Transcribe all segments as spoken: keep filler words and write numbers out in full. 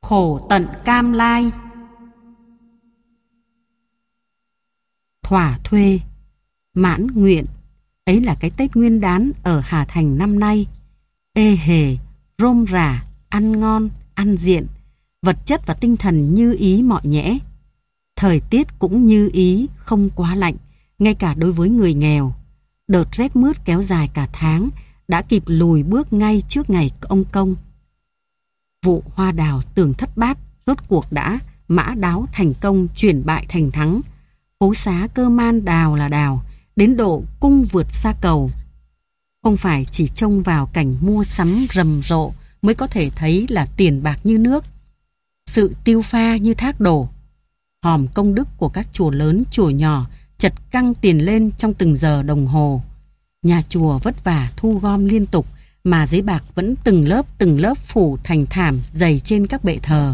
khổ tận cam lai. Thỏa thuê, mãn nguyện, ấy là cái Tết Nguyên Đán ở Hà Thành năm nay. Ê hề, rôm rả, ăn ngon, ăn diện, vật chất và tinh thần như ý mọi nhẽ. Thời tiết cũng như ý, không quá lạnh, ngay cả đối với người nghèo. Đợt rét mướt kéo dài cả tháng đã kịp lùi bước ngay trước ngày ông Công. Vụ hoa đào tường thất bát rốt cuộc đã mã đáo thành công, chuyển bại thành thắng. Phố xá cơ man đào là đào, đến độ cung vượt xa cầu. Không phải chỉ trông vào cảnh mua sắm rầm rộ mới có thể thấy là tiền bạc như nước, sự tiêu pha như thác đổ. Hòm công đức của các chùa lớn chùa nhỏ chật căng tiền lên trong từng giờ đồng hồ. Nhà chùa vất vả thu gom liên tục mà giấy bạc vẫn từng lớp từng lớp phủ thành thảm dày trên các bệ thờ.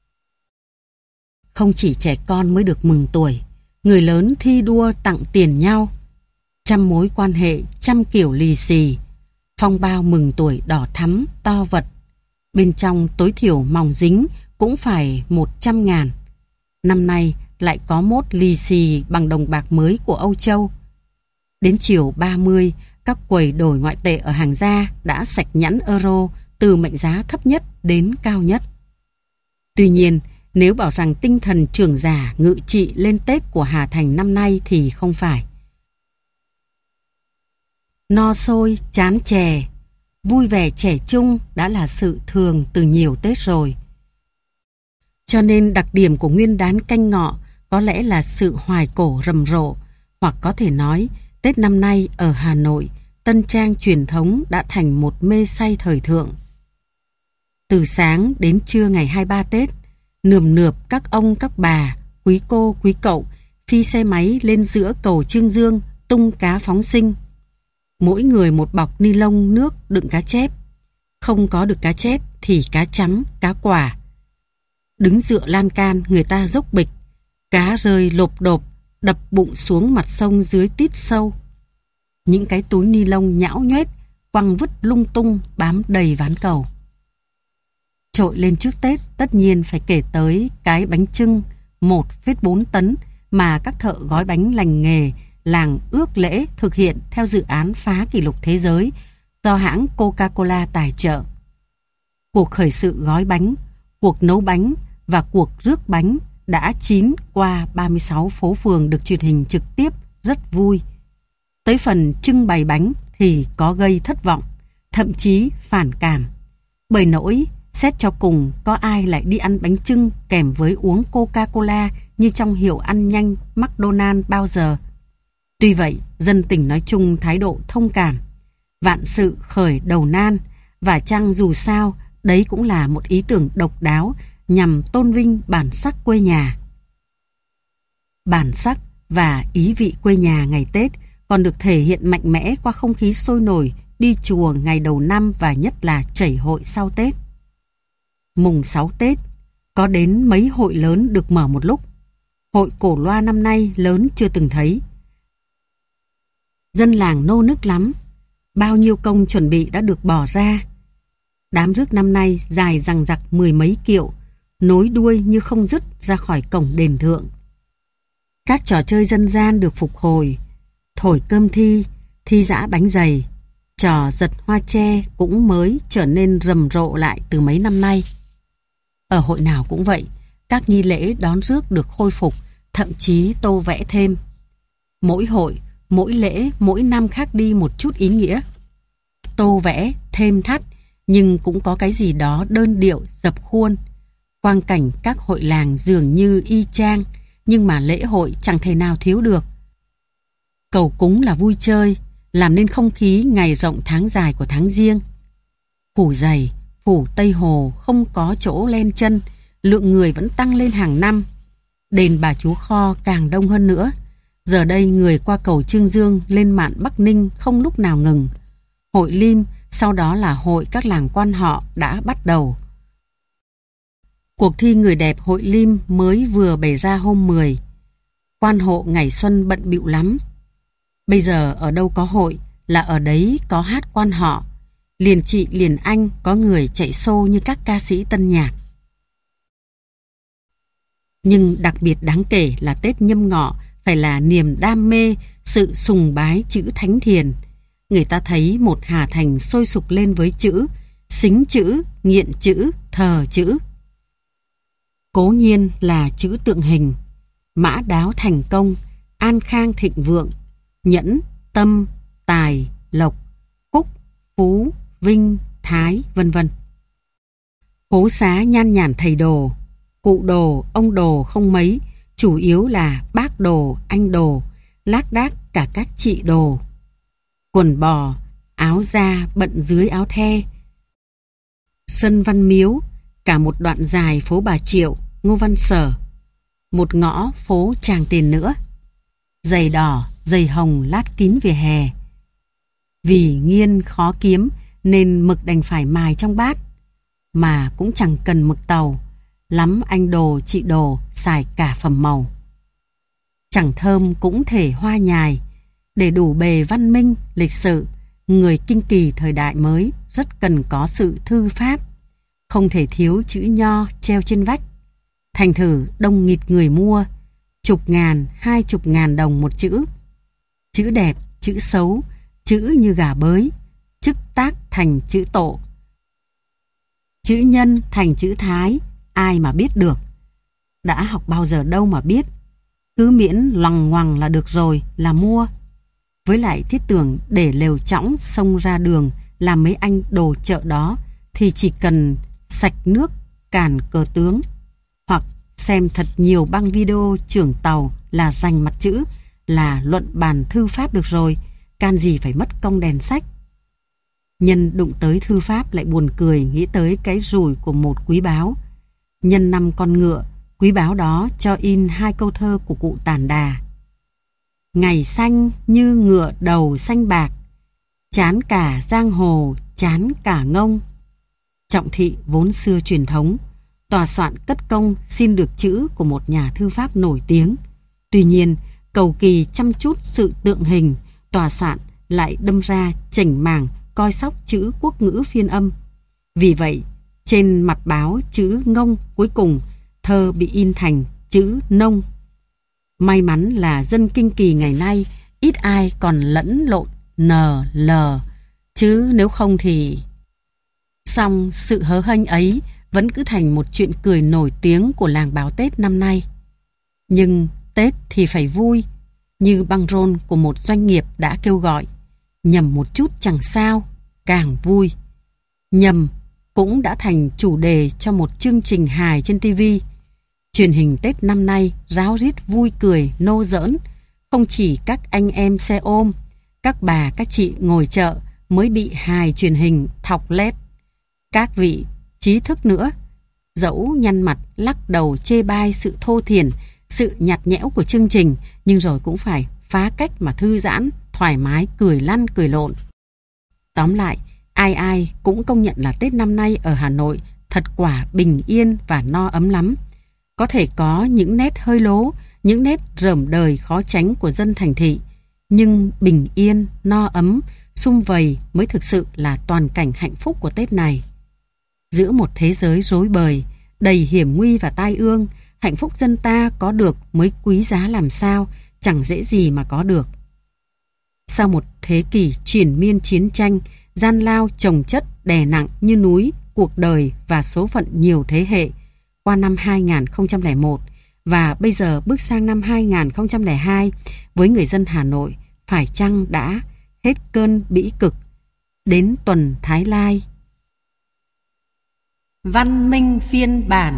Không chỉ trẻ con mới được mừng tuổi, người lớn thi đua tặng tiền nhau. Trăm mối quan hệ, trăm kiểu lì xì, phong bao mừng tuổi đỏ thắm, to vật. Bên trong tối thiểu mỏng dính cũng phải một trăm ngàn. Năm nay lại có mốt lì xì bằng đồng bạc mới của Âu Châu. Đến chiều ba mươi, các quầy đổi ngoại tệ ở hàng gia đã sạch nhẵn euro từ mệnh giá thấp nhất đến cao nhất. Tuy nhiên, nếu bảo rằng tinh thần trưởng giả ngự trị lên Tết của Hà Thành năm nay thì không phải. No sôi, chán chè, vui vẻ trẻ trung đã là sự thường từ nhiều Tết rồi. Cho nên đặc điểm của Nguyên Đán Canh Ngọ có lẽ là sự hoài cổ rầm rộ, hoặc có thể nói Tết năm nay ở Hà Nội, tân trang truyền thống đã thành một mê say thời thượng. Từ sáng đến trưa ngày hai mươi ba Tết, nườm nượp các ông các bà, quý cô quý cậu phi xe máy lên giữa cầu Trương Dương tung cá phóng sinh. Mỗi người một bọc ni lông nước đựng cá chép. Không có được cá chép thì cá chấm, cá quả. Đứng dựa lan can người ta dốc bịch, cá rơi lộp độp, đập bụng xuống mặt sông dưới tít sâu. Những cái túi ni lông nhão nhoét quăng vứt lung tung bám đầy ván cầu. Trội lên trước Tết tất nhiên phải kể tới cái bánh chưng một phẩy bốn tấn mà các thợ gói bánh lành nghề làng Ước Lễ thực hiện theo dự án phá kỷ lục thế giới do hãng Coca-Cola tài trợ. Cuộc khởi sự gói bánh, cuộc nấu bánh và cuộc rước bánh đã chín qua ba mươi sáu phố phường được truyền hình trực tiếp rất vui. Tới phần trưng bày bánh thì có gây thất vọng, thậm chí phản cảm. Bởi nỗi xét cho cùng có ai lại đi ăn bánh chưng kèm với uống Coca-Cola như trong hiệu ăn nhanh McDonald's bao giờ. Tuy vậy, dân tình nói chung thái độ thông cảm. Vạn sự khởi đầu nan, và chăng dù sao, đấy cũng là một ý tưởng độc đáo nhằm tôn vinh bản sắc quê nhà. Bản sắc và ý vị quê nhà ngày Tết còn được thể hiện mạnh mẽ qua không khí sôi nổi đi chùa ngày đầu năm và nhất là chảy hội sau Tết. Mùng sáu Tết, có đến mấy hội lớn được mở một lúc. Hội Cổ Loa năm nay lớn chưa từng thấy. Dân làng nô nức lắm, bao nhiêu công chuẩn bị đã được bỏ ra. Đám rước năm nay dài dằng dặc mười mấy kiệu, nối đuôi như không dứt ra khỏi cổng đền thượng. Các trò chơi dân gian được phục hồi, thổi cơm thi, thi giã bánh dày, trò giật hoa tre cũng mới trở nên rầm rộ lại từ mấy năm nay. Ở hội nào cũng vậy, các nghi lễ đón rước được khôi phục, thậm chí tô vẽ thêm. Mỗi hội, mỗi lễ, mỗi năm khác đi một chút ý nghĩa. Tô vẽ, thêm thắt, nhưng cũng có cái gì đó đơn điệu, dập khuôn. Quang cảnh các hội làng dường như y chang, nhưng mà lễ hội chẳng thể nào thiếu được. Cầu cúng là vui chơi, làm nên không khí ngày rộng tháng dài của tháng Giêng. Phủ Giày, phủ Tây Hồ không có chỗ len chân, lượng người vẫn tăng lên hàng năm. Đền Bà Chúa Kho càng đông hơn nữa. Giờ đây người qua cầu Trương Dương lên mạn Bắc Ninh không lúc nào ngừng. Hội Lim, sau đó là hội các làng quan họ đã bắt đầu. Cuộc thi người đẹp hội Lim mới vừa bày ra hôm mười. Quan hộ ngày xuân bận bịu lắm. Bây giờ ở đâu có hội là ở đấy có hát quan họ. Liền chị liền anh có người chạy xô như các ca sĩ tân nhạc. Nhưng đặc biệt đáng kể là Tết Nhâm Ngọ phải là niềm đam mê, sự sùng bái chữ thánh thiền. Người ta thấy một Hà Thành sôi sục lên với chữ, xính chữ, nghiện chữ, thờ chữ. Cố nhiên là chữ tượng hình, mã đáo thành công, an khang thịnh vượng, nhẫn, tâm, tài, lộc, phúc, phú, vinh, thái, vân vân. Phố xá nhan nhản thầy đồ, cụ đồ, ông đồ không mấy, chủ yếu là bác đồ, anh đồ, lác đác cả các chị đồ. Quần bò, áo da bận dưới áo the. Sân Văn Miếu, cả một đoạn dài phố Bà Triệu, Ngô Văn Sở, một ngõ phố Tràng Tiền nữa. Giày đỏ, giày hồng lát kín vỉa hè. Vì nghiên khó kiếm nên mực đành phải mài trong bát, mà cũng chẳng cần mực tàu, lắm anh đồ chị đồ xài cả phẩm màu. Chẳng thơm cũng thể hoa nhài, để đủ bề văn minh, lịch sự, người kinh kỳ thời đại mới rất cần có sự thư pháp, không thể thiếu chữ nho treo trên vách. Thành thử đông nghịt người mua, chục ngàn, hai chục ngàn đồng một chữ. Chữ đẹp, chữ xấu, chữ như gà bới, chức tác thành chữ tộ, chữ nhân thành chữ thái, ai mà biết được. Đã học bao giờ đâu mà biết, cứ miễn loằng ngoằng là được rồi là mua. Với lại thiết tưởng để lều chõng xông ra đường làm mấy anh đồ chợ đó thì chỉ cần sạch nước càn cờ tướng, hoặc xem thật nhiều băng video trưởng tàu là rành mặt chữ, là luận bàn thư pháp được rồi, can gì phải mất công đèn sách. Nhân đụng tới thư pháp lại buồn cười nghĩ tới cái rủi của một quý báo. Nhân năm con ngựa, quý báo đó cho in hai câu thơ của cụ Tản Đà. Ngày xanh như ngựa đầu xanh bạc, chán cả giang hồ, chán cả ngông. Trọng thị vốn xưa truyền thống, tòa soạn cất công xin được chữ của một nhà thư pháp nổi tiếng. Tuy nhiên, cầu kỳ chăm chút sự tượng hình, tòa soạn lại đâm ra chảnh mảng coi sóc chữ quốc ngữ phiên âm. Vì vậy, trên mặt báo chữ ngông cuối cùng thơ bị in thành chữ nông. May mắn là dân kinh kỳ ngày nay ít ai còn lẫn lộn n, l, chứ nếu không thì... Song sự hớ hênh ấy vẫn cứ thành một chuyện cười nổi tiếng của làng báo Tết năm nay. Nhưng Tết thì phải vui, như băng rôn của một doanh nghiệp đã kêu gọi. Nhầm một chút chẳng sao, càng vui. Nhầm cũng đã thành chủ đề cho một chương trình hài trên ti vi. Truyền hình Tết năm nay ráo rít vui cười, nô giỡn. Không chỉ các anh em xe ôm, các bà các chị ngồi chợ mới bị hài truyền hình thọc lét. Các vị trí thức nữa, dẫu nhăn mặt lắc đầu chê bai sự thô thiển, sự nhạt nhẽo của chương trình, nhưng rồi cũng phải phá cách mà thư giãn, thoải mái, cười lăn cười lộn. Tóm lại, ai ai cũng công nhận là Tết năm nay ở Hà Nội thật quả bình yên và no ấm lắm. Có thể có những nét hơi lố, những nét rởm đời khó tránh của dân thành thị, nhưng bình yên, no ấm, sum vầy mới thực sự là toàn cảnh hạnh phúc của Tết này. Giữa một thế giới rối bời, đầy hiểm nguy và tai ương, hạnh phúc dân ta có được mới quý giá làm sao, chẳng dễ gì mà có được. Sau một thế kỷ triển miên chiến tranh, gian lao chồng chất đè nặng như núi, cuộc đời và số phận nhiều thế hệ, qua năm hai nghìn không trăm lẻ một và bây giờ bước sang năm hai nghìn không trăm lẻ hai, với người dân Hà Nội phải chăng đã hết cơn bĩ cực, đến tuần Thái Lai. Văn minh phiên bản.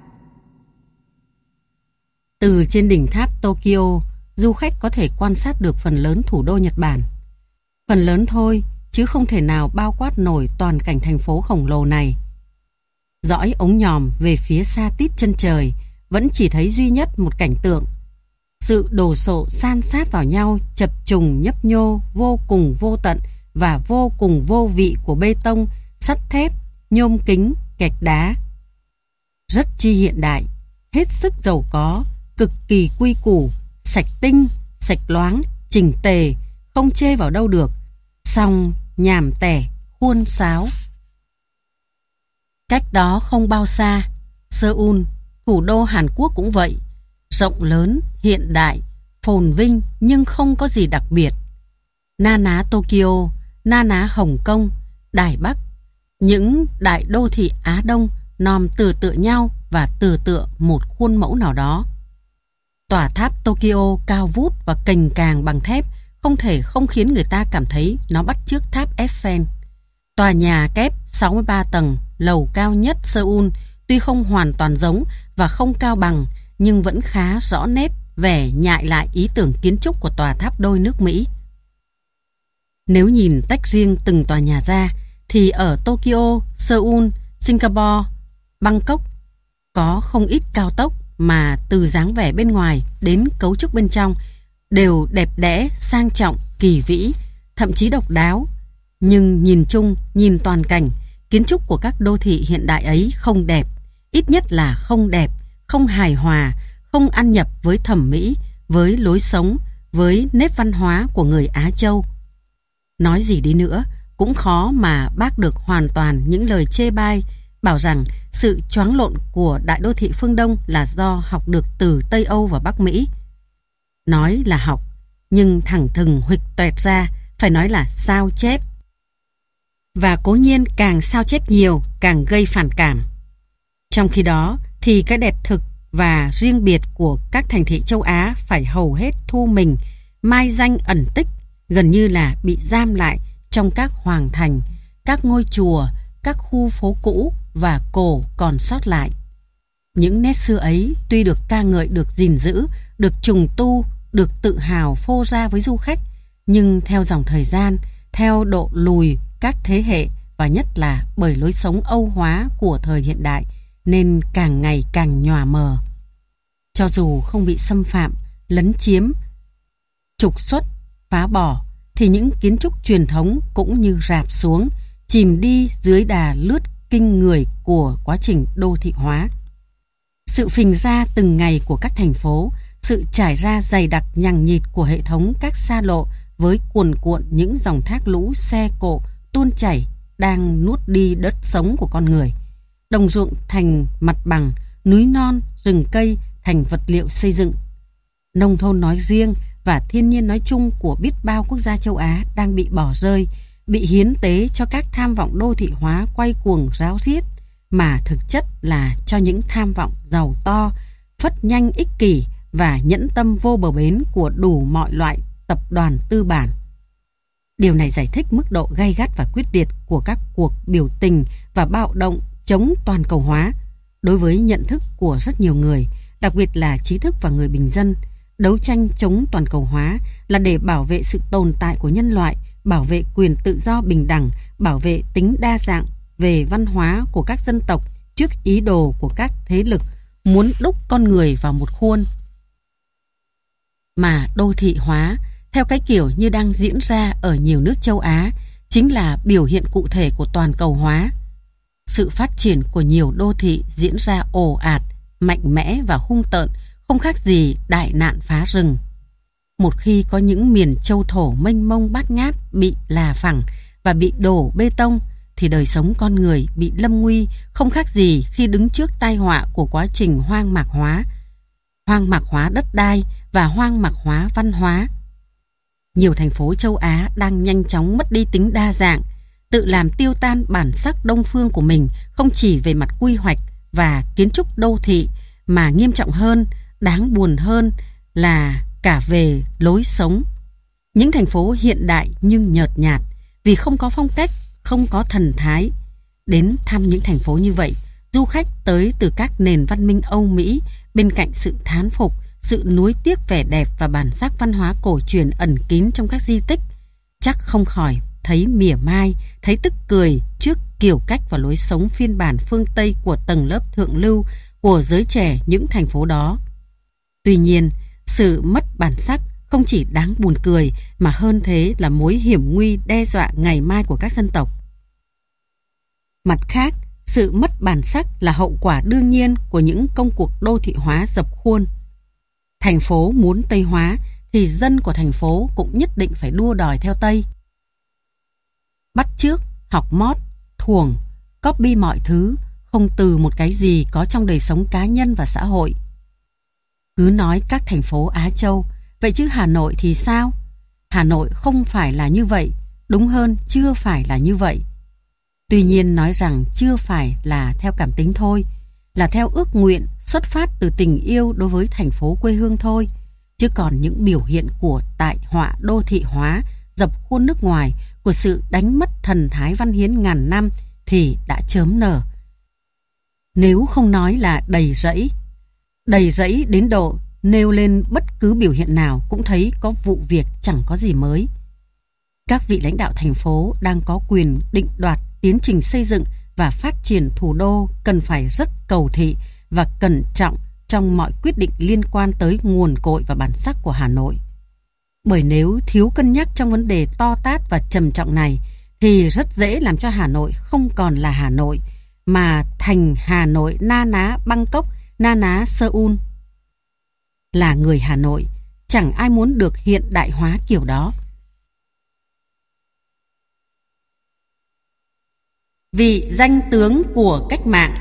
Từ trên đỉnh tháp Tokyo, du khách có thể quan sát được phần lớn thủ đô Nhật Bản. Phần lớn thôi, chứ không thể nào bao quát nổi toàn cảnh thành phố khổng lồ này. Dõi ống nhòm về phía xa tít chân trời, vẫn chỉ thấy duy nhất một cảnh tượng. Sự đổ sộ san sát vào nhau, chập trùng nhấp nhô, vô cùng vô tận và vô cùng vô vị của bê tông, sắt thép, nhôm kính, gạch đá. Rất chi hiện đại, hết sức giàu có, cực kỳ quy củ, sạch tinh, sạch loáng, chỉnh tề, không chê vào đâu được, song nhàm tẻ, khuôn sáo. Cách đó không bao xa, Seoul, Thủ đô Hàn Quốc cũng vậy, rộng lớn, hiện đại, phồn vinh nhưng không có gì đặc biệt. Na ná Tokyo, na ná Hồng Kông, Đài Bắc, những đại đô thị Á Đông nòm tựa tựa nhau và tựa tựa một khuôn mẫu nào đó. Tòa tháp Tokyo cao vút và cành càng bằng thép không thể không khiến người ta cảm thấy nó bắt chước tháp Eiffel. Tòa nhà kép sáu mươi ba tầng, lầu cao nhất Seoul tuy không hoàn toàn giống và không cao bằng nhưng vẫn khá rõ nét vẻ nhại lại ý tưởng kiến trúc của tòa tháp đôi nước Mỹ. Nếu nhìn tách riêng từng tòa nhà ra thì ở Tokyo, Seoul, Singapore, Bangkok có không ít cao tốc mà từ dáng vẻ bên ngoài đến cấu trúc bên trong đều đẹp đẽ, sang trọng, kỳ vĩ, thậm chí độc đáo. Nhưng nhìn chung, nhìn toàn cảnh, kiến trúc của các đô thị hiện đại ấy không đẹp, ít nhất là không đẹp, không hài hòa, không ăn nhập với thẩm mỹ, với lối sống, với nếp văn hóa của người Á Châu. Nói gì đi nữa, cũng khó mà bác được hoàn toàn những lời chê bai, bảo rằng sự choáng lộn của đại đô thị phương Đông là do học được từ Tây Âu và Bắc Mỹ. Nói là học, nhưng thẳng thừng huỵch toẹt ra, phải nói là sao chép. Và cố nhiên càng sao chép nhiều, càng gây phản cảm. Trong khi đó, thì cái đẹp thực và riêng biệt của các thành thị châu Á phải hầu hết thu mình, mai danh ẩn tích, gần như là bị giam lại trong các hoàng thành, các ngôi chùa, các khu phố cũ và cổ còn sót lại. Những nét xưa ấy tuy được ca ngợi, được gìn giữ, được trùng tu, được tự hào phô ra với du khách, nhưng theo dòng thời gian, theo độ lùi các thế hệ và nhất là bởi lối sống Âu hóa của thời hiện đại nên càng ngày càng nhòa mờ. Cho dù không bị xâm phạm, lấn chiếm, trục xuất, phá bỏ thì những kiến trúc truyền thống cũng như rạp xuống, chìm đi dưới đà lướt kinh người của quá trình đô thị hóa. Sự phình ra từng ngày của các thành phố, sự trải ra dày đặc nhằng nhịt của hệ thống các xa lộ với cuồn cuộn những dòng thác lũ xe cộ tuôn chảy đang nuốt đi đất sống của con người. Đồng ruộng thành mặt bằng, núi non, rừng cây thành vật liệu xây dựng. Nông thôn nói riêng và thiên nhiên nói chung của biết bao quốc gia châu Á đang bị bỏ rơi, bị hiến tế cho các tham vọng đô thị hóa quay cuồng ráo riết, mà thực chất là cho những tham vọng giàu to, phất nhanh ích kỷ và nhẫn tâm vô bờ bến của đủ mọi loại tập đoàn tư bản. Điều này giải thích mức độ gay gắt và quyết liệt của các cuộc biểu tình và bạo động chống toàn cầu hóa. Đối với nhận thức của rất nhiều người, đặc biệt là trí thức và người bình dân, đấu tranh chống toàn cầu hóa là để bảo vệ sự tồn tại của nhân loại, bảo vệ quyền tự do bình đẳng, bảo vệ tính đa dạng về văn hóa của các dân tộc trước ý đồ của các thế lực muốn đúc con người vào một khuôn. Mà đô thị hóa, theo cái kiểu như đang diễn ra ở nhiều nước châu Á, chính là biểu hiện cụ thể của toàn cầu hóa. Sự phát triển của nhiều đô thị diễn ra ồ ạt, mạnh mẽ và hung tợn, không khác gì đại nạn phá rừng. Một khi có những miền châu thổ mênh mông bát ngát bị là phẳng và bị đổ bê tông, thì đời sống con người bị lâm nguy không khác gì khi đứng trước tai họa của quá trình hoang mạc hóa, hoang mạc hóa đất đai và hoang mạc hóa văn hóa. Nhiều thành phố châu Á đang nhanh chóng mất đi tính đa dạng, tự làm tiêu tan bản sắc đông phương của mình, không chỉ về mặt quy hoạch và kiến trúc đô thị, mà nghiêm trọng hơn, đáng buồn hơn là cả về lối sống. Những thành phố hiện đại nhưng nhợt nhạt vì không có phong cách, không có thần thái. Đến thăm những thành phố như vậy, du khách tới từ các nền văn minh Âu Mỹ, bên cạnh sự thán phục, sự nuối tiếc vẻ đẹp và bản sắc văn hóa cổ truyền ẩn kín trong các di tích, chắc không khỏi thấy mỉa mai, thấy tức cười trước kiểu cách và lối sống phiên bản phương Tây của tầng lớp thượng lưu của giới trẻ những thành phố đó. Tuy nhiên, sự mất bản sắc không chỉ đáng buồn cười mà hơn thế là mối hiểm nguy đe dọa ngày mai của các dân tộc. Mặt khác, sự mất bản sắc là hậu quả đương nhiên của những công cuộc đô thị hóa dập khuôn. Thành phố muốn Tây hóa thì dân của thành phố cũng nhất định phải đua đòi theo Tây. Bắt chước, học mót, thuồng, copy mọi thứ, không từ một cái gì có trong đời sống cá nhân và xã hội. Cứ nói các thành phố Á Châu, vậy chứ Hà Nội thì sao? Hà Nội không phải là như vậy, đúng hơn chưa phải là như vậy. Tuy nhiên nói rằng chưa phải là theo cảm tính thôi, là theo ước nguyện xuất phát từ tình yêu đối với thành phố quê hương thôi, chứ còn những biểu hiện của tại họa đô thị hóa dập khuôn nước ngoài, của sự đánh mất thần thái văn hiến ngàn năm thì đã chớm nở. Nếu không nói là đầy rẫy, đầy rẫy đến độ nêu lên bất cứ biểu hiện nào cũng thấy có vụ việc chẳng có gì mới. Các vị lãnh đạo thành phố đang có quyền định đoạt tiến trình xây dựng và phát triển thủ đô cần phải rất cầu thị và cẩn trọng trong mọi quyết định liên quan tới nguồn cội và bản sắc của Hà Nội. Bởi nếu thiếu cân nhắc trong vấn đề to tát và trầm trọng này thì rất dễ làm cho Hà Nội không còn là Hà Nội, mà thành Hà Nội na ná Bangkok, na ná Seoul. Là người Hà Nội, chẳng ai muốn được hiện đại hóa kiểu đó. Vị danh tướng của cách mạng.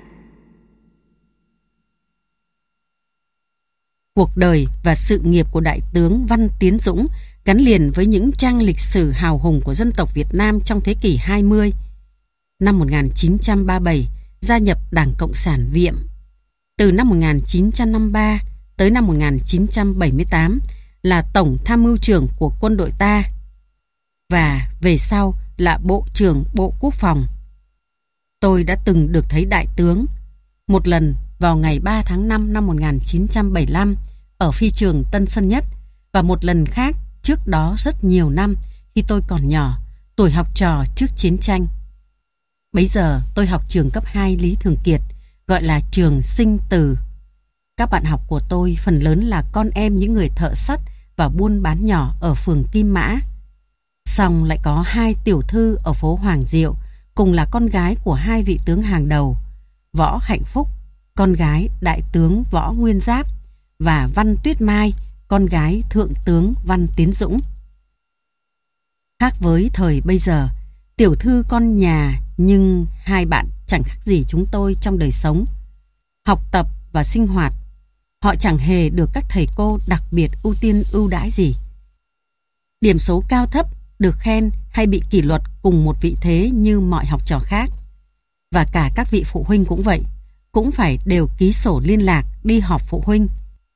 Cuộc đời và sự nghiệp của Đại tướng Văn Tiến Dũng gắn liền với những trang lịch sử hào hùng của dân tộc Việt Nam trong thế kỷ hai mươi. Năm một nghìn chín trăm ba mươi bảy, gia nhập Đảng Cộng sản Việm. Từ năm một nghìn chín trăm năm mươi ba tới năm một nghìn chín trăm bảy mươi tám là Tổng Tham mưu trưởng của quân đội ta, và về sau là Bộ trưởng Bộ Quốc phòng. Tôi đã từng được thấy Đại tướng một lần vào ngày ba tháng năm năm một nghìn chín trăm bảy mươi lăm ở phi trường Tân Sơn Nhất, và một lần khác trước đó rất nhiều năm khi tôi còn nhỏ, tuổi học trò trước chiến tranh. Bấy giờ tôi học trường cấp hai Lý Thường Kiệt, gọi là trường Sinh Từ. Các bạn học của tôi phần lớn là con em những người thợ sắt và buôn bán nhỏ ở phường Kim Mã. Song lại có hai tiểu thư ở phố Hoàng Diệu, cùng là con gái của hai vị tướng hàng đầu, Võ Hạnh Phúc, con gái Đại tướng Võ Nguyên Giáp, và Văn Tuyết Mai, con gái Thượng tướng Văn Tiến Dũng. Khác với thời bây giờ, tiểu thư con nhà, nhưng hai bạn chẳng khác gì chúng tôi trong đời sống, học tập và sinh hoạt. Họ chẳng hề được các thầy cô đặc biệt ưu tiên ưu đãi gì. Điểm số cao thấp, được khen hay bị kỷ luật cùng một vị thế như mọi học trò khác. Và cả các vị phụ huynh cũng vậy, cũng phải đều ký sổ liên lạc đi họp phụ huynh.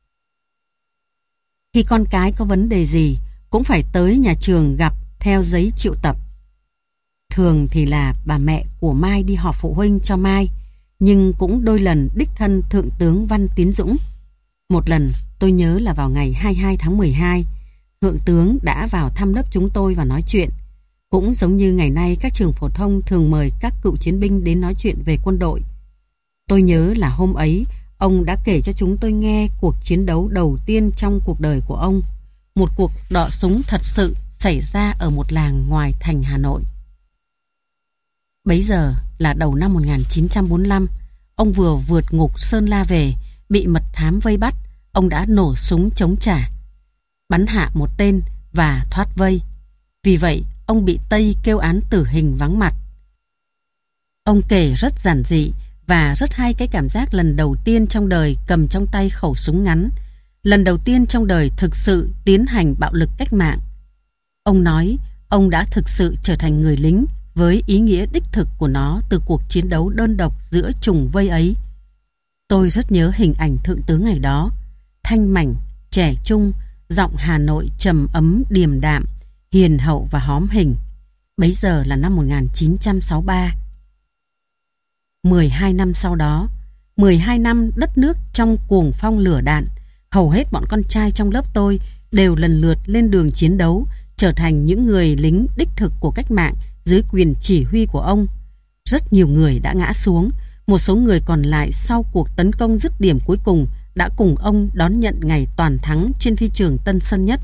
Khi con cái có vấn đề gì cũng phải tới nhà trường gặp theo giấy triệu tập. Thường thì là bà mẹ của Mai đi họp phụ huynh cho Mai, nhưng cũng đôi lần đích thân Thượng tướng Văn Tiến Dũng. Một lần tôi nhớ là vào ngày hai mươi hai tháng mười hai, Thượng tướng đã vào thăm lớp chúng tôi và nói chuyện. Cũng giống như ngày nay các trường phổ thông thường mời các cựu chiến binh đến nói chuyện về quân đội. Tôi nhớ là hôm ấy, ông đã kể cho chúng tôi nghe cuộc chiến đấu đầu tiên trong cuộc đời của ông. Một cuộc đọ súng thật sự xảy ra ở một làng ngoài thành Hà Nội. Bấy giờ là đầu năm một nghìn chín trăm bốn mươi lăm, ông vừa vượt ngục Sơn La về, bị mật thám vây bắt, ông đã nổ súng chống trả, bắn hạ một tên và thoát vây. Vì vậy, ông bị Tây kêu án tử hình vắng mặt. Ông kể rất giản dị và rất hay cái cảm giác lần đầu tiên trong đời cầm trong tay khẩu súng ngắn, lần đầu tiên trong đời thực sự tiến hành bạo lực cách mạng. Ông nói ông đã thực sự trở thành người lính với ý nghĩa đích thực của nó từ cuộc chiến đấu đơn độc giữa trùng vây ấy. Tôi rất nhớ hình ảnh Thượng tướng ngày đó, thanh mảnh, trẻ trung, giọng Hà Nội trầm ấm điềm đạm, hiền hậu và hóm hình. Bấy giờ là năm một nghìn chín trăm sáu mươi ba. mười hai năm sau đó, mười hai năm đất nước trong cuồng phong lửa đạn, hầu hết bọn con trai trong lớp tôi đều lần lượt lên đường chiến đấu, trở thành những người lính đích thực của cách mạng dưới quyền chỉ huy của ông. Rất nhiều người đã ngã xuống, một số người còn lại sau cuộc tấn công dứt điểm cuối cùng đã cùng ông đón nhận ngày toàn thắng trên phi trường Tân Sơn Nhất.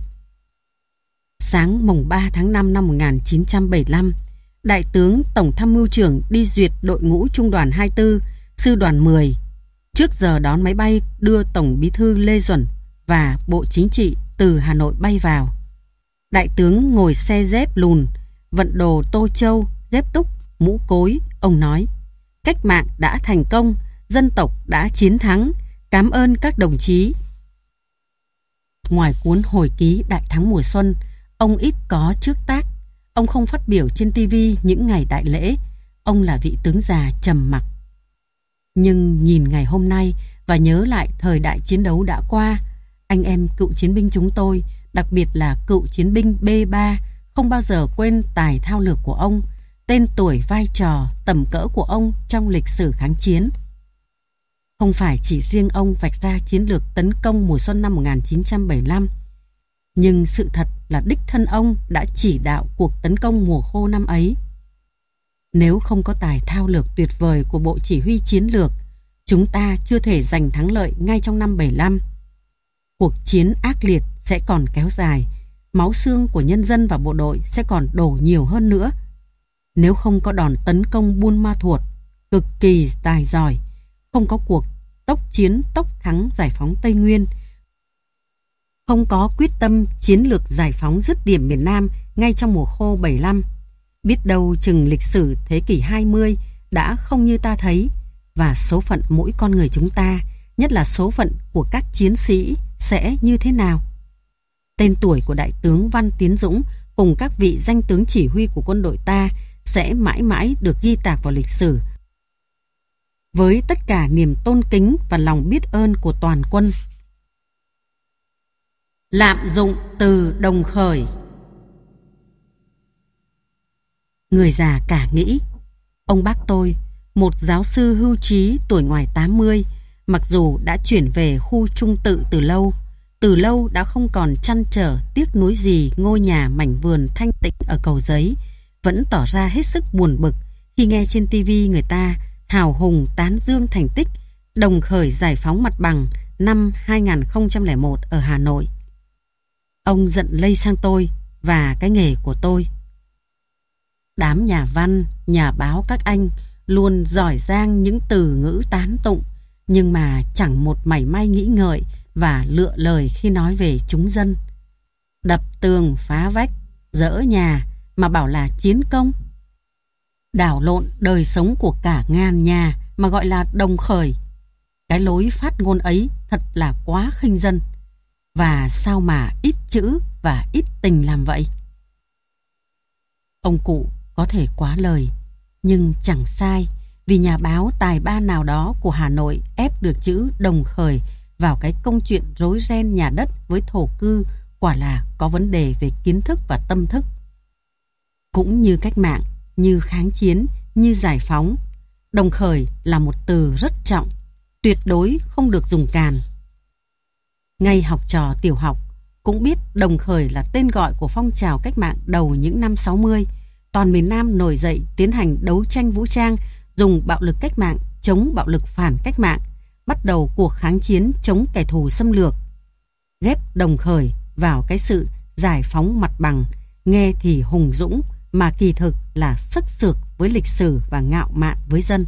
Sáng mùng ba tháng năm năm một nghìn chín trăm bảy mươi lăm, Đại tướng Tổng Tham mưu trưởng đi duyệt đội ngũ Trung đoàn hai mươi tư, Sư đoàn mười. Trước giờ đón máy bay đưa Tổng Bí thư Lê Duẩn và Bộ Chính trị từ Hà Nội bay vào. Đại tướng ngồi xe dép lùn, vận đồ tô châu, dép đúc, mũ cối. Ông nói, cách mạng đã thành công, dân tộc đã chiến thắng. Cảm ơn các đồng chí. Ngoài cuốn hồi ký Đại thắng mùa xuân, ông ít có trước tác. Ông không phát biểu trên ti vi những ngày đại lễ. Ông là vị tướng già trầm mặc. Nhưng nhìn ngày hôm nay và nhớ lại thời đại chiến đấu đã qua, anh em cựu chiến binh chúng tôi, đặc biệt là cựu chiến binh B ba, không bao giờ quên tài thao lược của ông, tên tuổi, vai trò, tầm cỡ của ông trong lịch sử kháng chiến. Không phải chỉ riêng ông vạch ra chiến lược tấn công mùa xuân năm một nghìn chín trăm bảy mươi lăm, nhưng sự thật là đích thân ông đã chỉ đạo cuộc tấn công mùa khô năm ấy. Nếu không có tài thao lược tuyệt vời của Bộ Chỉ huy Chiến lược, chúng ta chưa thể giành thắng lợi ngay trong năm bảy mươi lăm. Cuộc chiến ác liệt sẽ còn kéo dài, máu xương của nhân dân và bộ đội sẽ còn đổ nhiều hơn nữa. Nếu không có đòn tấn công Buôn Ma Thuột cực kỳ tài giỏi, không có cuộc tốc chiến tốc thắng giải phóng Tây Nguyên, không có quyết tâm chiến lược giải phóng dứt điểm miền Nam ngay trong mùa khô bảy mươi lăm, biết đâu chừng lịch sử thế kỷ hai mươi đã không như ta thấy, và số phận mỗi con người chúng ta, nhất là số phận của các chiến sĩ, sẽ như thế nào? Tên tuổi của Đại tướng Văn Tiến Dũng cùng các vị danh tướng chỉ huy của quân đội ta sẽ mãi mãi được ghi tạc vào lịch sử với tất cả niềm tôn kính và lòng biết ơn của toàn quân. Lạm dụng từ Đồng Khởi. Người già cả nghĩ, ông bác tôi, một giáo sư hưu trí tuổi ngoài tám mươi, mặc dù đã chuyển về khu trung tự từ lâu, từ lâu đã không còn trăn trở tiếc nuối gì ngôi nhà mảnh vườn thanh tịnh ở Cầu Giấy, vẫn tỏ ra hết sức buồn bực khi nghe trên ti vi người ta hào hùng tán dương thành tích Đồng Khởi giải phóng mặt bằng năm hai nghìn không trăm lẻ một ở Hà Nội. Ông giận lây sang tôi và cái nghề của tôi. Đám nhà văn, nhà báo các anh luôn giỏi giang những từ ngữ tán tụng, nhưng mà chẳng một mảy may nghĩ ngợi và lựa lời khi nói về chúng dân. Đập tường, phá vách, dỡ nhà mà bảo là chiến công. Đảo lộn đời sống của cả ngàn nhà mà gọi là Đồng Khởi. Cái lối phát ngôn ấy thật là quá khinh dân. Và sao mà ít chữ và ít tình làm vậy? Ông cụ có thể quá lời, nhưng chẳng sai, vì nhà báo tài ba nào đó của Hà Nội ép được chữ Đồng Khởi vào cái công chuyện rối ren nhà đất với thổ cư quả là có vấn đề về kiến thức và tâm thức. Cũng như cách mạng, như kháng chiến, như giải phóng, Đồng Khởi là một từ rất trọng, tuyệt đối không được dùng càn. Ngay học trò tiểu học cũng biết Đồng Khởi là tên gọi của phong trào cách mạng đầu những năm sáu mươi. Toàn miền Nam nổi dậy tiến hành đấu tranh vũ trang, dùng bạo lực cách mạng chống bạo lực phản cách mạng, bắt đầu cuộc kháng chiến chống kẻ thù xâm lược. Ghép Đồng Khởi vào cái sự giải phóng mặt bằng, nghe thì hùng dũng mà kỳ thực là sức sược với lịch sử và ngạo mạn với dân.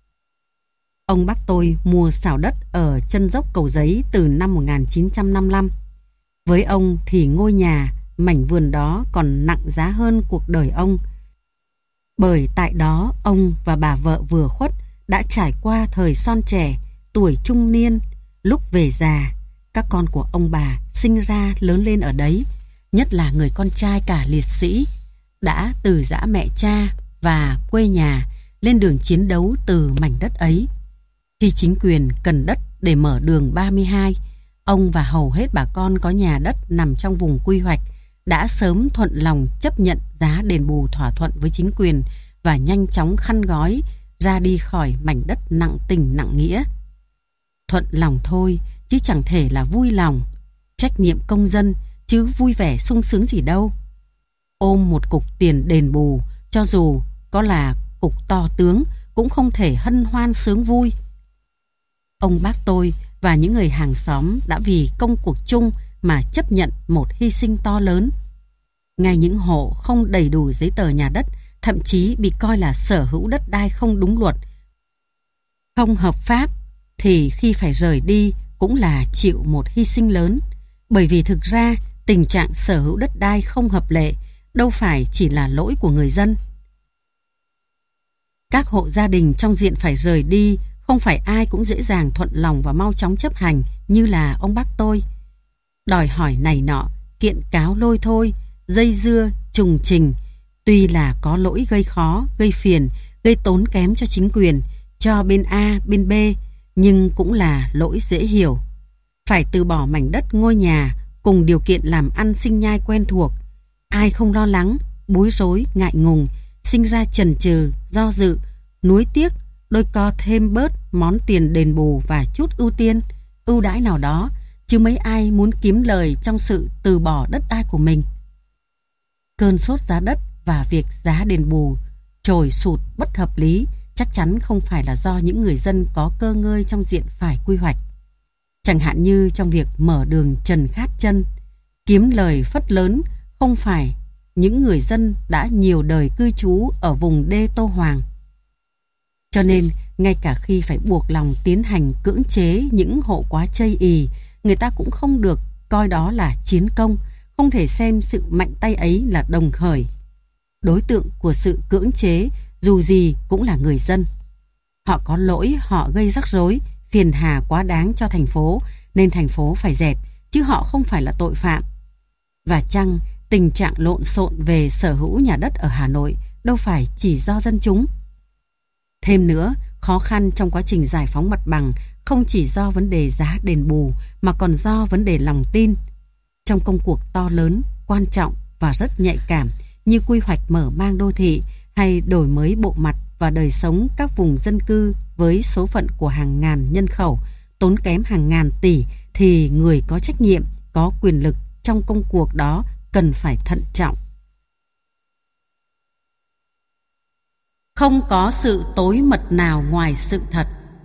Ông bác tôi mua xào đất ở chân dốc Cầu Giấy từ năm một nghìn chín trăm năm mươi lăm. Với ông thì ngôi nhà, mảnh vườn đó còn nặng giá hơn cuộc đời ông. Bởi tại đó ông và bà vợ vừa khuất đã trải qua thời son trẻ, tuổi trung niên, lúc về già. Các con của ông bà sinh ra lớn lên ở đấy, nhất là người con trai cả liệt sĩ, đã từ giã mẹ cha và quê nhà lên đường chiến đấu từ mảnh đất ấy. Khi chính quyền cần đất để mở đường ba mươi hai, ông và hầu hết bà con có nhà đất nằm trong vùng quy hoạch đã sớm thuận lòng chấp nhận giá đền bù thỏa thuận với chính quyền và nhanh chóng khăn gói ra đi khỏi mảnh đất nặng tình nặng nghĩa. Thuận lòng thôi, chứ chẳng thể là vui lòng. Trách nhiệm công dân, chứ vui vẻ sung sướng gì đâu. Ôm một cục tiền đền bù, cho dù có là cục to tướng, cũng không thể hân hoan sướng vui. Ông bác tôi và những người hàng xóm đã vì công cuộc chung mà chấp nhận một hy sinh to lớn. Ngay những hộ không đầy đủ giấy tờ nhà đất, thậm chí bị coi là sở hữu đất đai không đúng luật, không hợp pháp, thì khi phải rời đi cũng là chịu một hy sinh lớn. Bởi vì thực ra tình trạng sở hữu đất đai không hợp lệ đâu phải chỉ là lỗi của người dân. Các hộ gia đình trong diện phải rời đi, không phải ai cũng dễ dàng thuận lòng và mau chóng chấp hành như là ông bác tôi. Đòi hỏi này nọ, kiện cáo lôi thôi, dây dưa, trùng trình, tuy là có lỗi gây khó, gây phiền, gây tốn kém cho chính quyền, cho bên A, bên B, nhưng cũng là lỗi dễ hiểu. Phải từ bỏ mảnh đất ngôi nhà cùng điều kiện làm ăn sinh nhai quen thuộc. Ai không lo lắng, bối rối, ngại ngùng, sinh ra chần chừ, do dự, nuối tiếc, đôi co thêm bớt món tiền đền bù và chút ưu tiên, ưu đãi nào đó, chứ mấy ai muốn kiếm lời trong sự từ bỏ đất đai của mình. Cơn sốt giá đất và việc giá đền bù trồi sụt bất hợp lý chắc chắn không phải là do những người dân có cơ ngơi trong diện phải quy hoạch. Chẳng hạn như trong việc mở đường Trần Khát Chân, kiếm lời phất lớn không phải những người dân đã nhiều đời cư trú ở vùng đê Tô Hoàng. Cho nên, ngay cả khi phải buộc lòng tiến hành cưỡng chế những hộ quá chây ì, người ta cũng không được coi đó là chiến công, không thể xem sự mạnh tay ấy là đồng khởi. Đối tượng của sự cưỡng chế dù gì cũng là người dân. Họ có lỗi, họ gây rắc rối, phiền hà quá đáng cho thành phố, nên thành phố phải dẹp, chứ họ không phải là tội phạm. Và chăng tình trạng lộn xộn về sở hữu nhà đất ở Hà Nội đâu phải chỉ do dân chúng. Thêm nữa, khó khăn trong quá trình giải phóng mặt bằng không chỉ do vấn đề giá đền bù mà còn do vấn đề lòng tin. Trong công cuộc to lớn, quan trọng và rất nhạy cảm như quy hoạch mở mang đô thị hay đổi mới bộ mặt và đời sống các vùng dân cư với số phận của hàng ngàn nhân khẩu, tốn kém hàng ngàn tỷ, thì người có trách nhiệm, có quyền lực trong công cuộc đó cần phải thận trọng. Không có sự tối mật nào ngoài sự thật.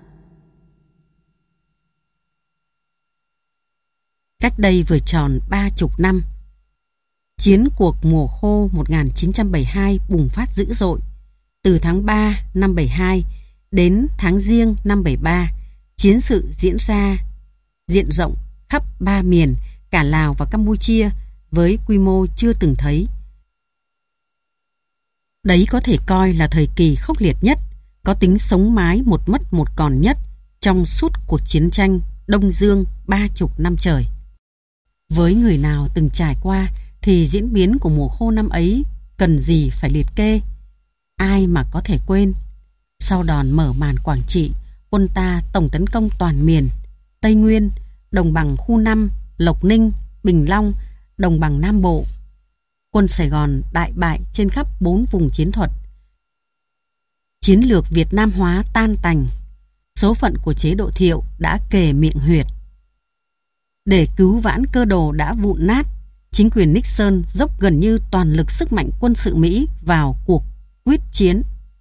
Cách đây vừa tròn ba chục năm, chiến cuộc mùa khô một nghìn chín trăm bảy mươi hai bùng phát dữ dội. Từ tháng ba năm bảy mươi hai đến tháng Giêng năm bảy mươi ba, chiến sự diễn ra diện rộng khắp ba miền, cả Lào và Campuchia, với quy mô chưa từng thấy. Đấy có thể coi là thời kỳ khốc liệt nhất, có tính sống mái một mất một còn nhất trong suốt cuộc chiến tranh Đông Dương ba chục năm trời. Với người nào từng trải qua thì diễn biến của mùa khô năm ấy cần gì phải liệt kê. Ai mà có thể quên. Sau đòn mở màn Quảng Trị, quân ta tổng tấn công toàn miền Tây Nguyên, đồng bằng khu năm, Lộc Ninh, Bình Long, đồng bằng Nam Bộ. Quân Sài Gòn đại bại trên khắp bốn vùng chiến thuật. Chiến lược Việt Nam hóa tan tành. Số phận của chế độ Thiệu đã kề miệng huyệt. Để cứu vãn cơ đồ đã vụn nát, chính quyền Nixon dốc gần như toàn lực sức mạnh quân sự Mỹ vào cuộc quyết chiến.